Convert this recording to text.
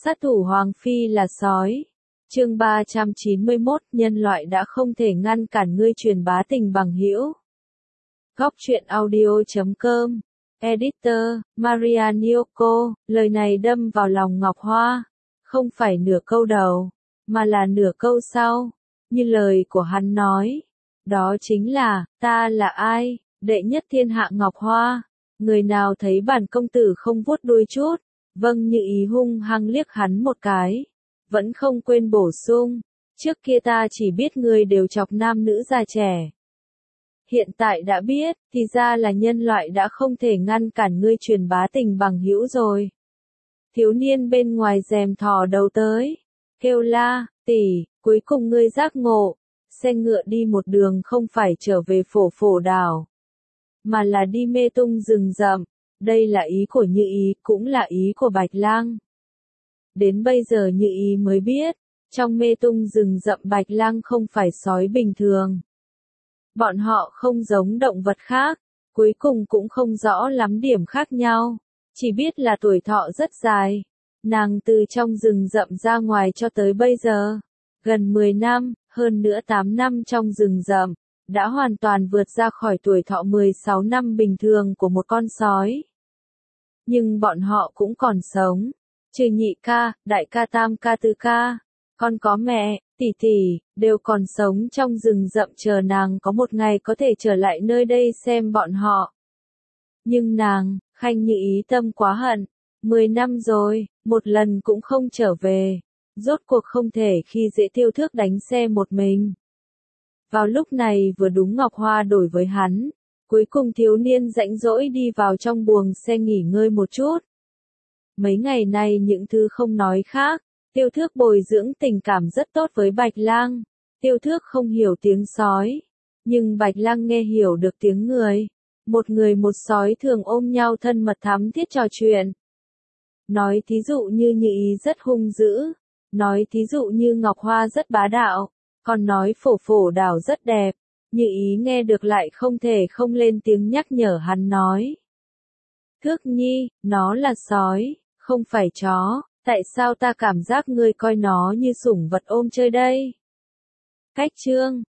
Sát thủ Hoàng Phi là sói. Chương 391, nhân loại đã không thể ngăn cản ngươi truyền bá tình bằng hữu. Góc truyện audio.com. Editor, Maria Nyoko. Lời này đâm vào lòng Ngọc Hoa. Không phải nửa câu đầu, mà là nửa câu sau. Như lời của hắn nói. Đó chính là, ta là ai, đệ nhất thiên hạ Ngọc Hoa. Người nào thấy bản công tử không vuốt đuôi chút. Vâng, Như Ý hung hăng liếc hắn một cái. Vẫn không quên bổ sung. Trước kia ta chỉ biết người đều chọc nam nữ già trẻ. Hiện tại đã biết, thì ra là nhân loại đã không thể ngăn cản ngươi truyền bá tình bằng hữu rồi. Thiếu niên bên ngoài rèm thò đầu tới. Kêu la, tỷ, cuối cùng ngươi giác ngộ. Xe ngựa đi một đường không phải trở về phổ đảo. Mà là đi mê tung rừng rậm. Đây là ý của Như Ý, cũng là ý của Bạch Lang. Đến bây giờ Như Ý mới biết, trong mê tung rừng rậm Bạch Lang không phải sói bình thường. Bọn họ không giống động vật khác, cuối cùng cũng không rõ lắm điểm khác nhau, chỉ biết là tuổi thọ rất dài. Nàng từ trong rừng rậm ra ngoài cho tới bây giờ, gần 10 năm, hơn nữa 8 năm trong rừng rậm, đã hoàn toàn vượt ra khỏi tuổi thọ 16 năm bình thường của một con sói. Nhưng bọn họ cũng còn sống, trừ nhị ca, đại ca, tam ca, tứ ca, còn có mẹ, tỷ tỷ, đều còn sống trong rừng rậm chờ nàng có một ngày có thể trở lại nơi đây xem bọn họ. Nhưng nàng, Khanh Như Ý tâm quá hận, 10 năm rồi, một lần cũng không trở về, rốt cuộc không thể khi dễ Tiêu Thước đánh xe một mình. Vào lúc này vừa đúng Ngọc Hoa đổi với hắn. Cuối cùng thiếu niên rãnh rỗi đi vào trong buồng xe nghỉ ngơi một chút. Mấy ngày nay những thứ không nói khác, Tiêu Thước bồi dưỡng tình cảm rất tốt với Bạch Lang. Tiêu Thước không hiểu tiếng sói, nhưng Bạch Lang nghe hiểu được tiếng người. Một người một sói thường ôm nhau thân mật thắm thiết trò chuyện. Nói thí dụ như Như Ý rất hung dữ, nói thí dụ như Ngọc Hoa rất bá đạo, còn nói phổ đảo rất đẹp. Như Ý nghe được lại không thể không lên tiếng nhắc nhở hắn nói. Thước nhi, nó là sói, không phải chó, tại sao ta cảm giác ngươi coi nó như sủng vật ôm chơi đây? Cách chương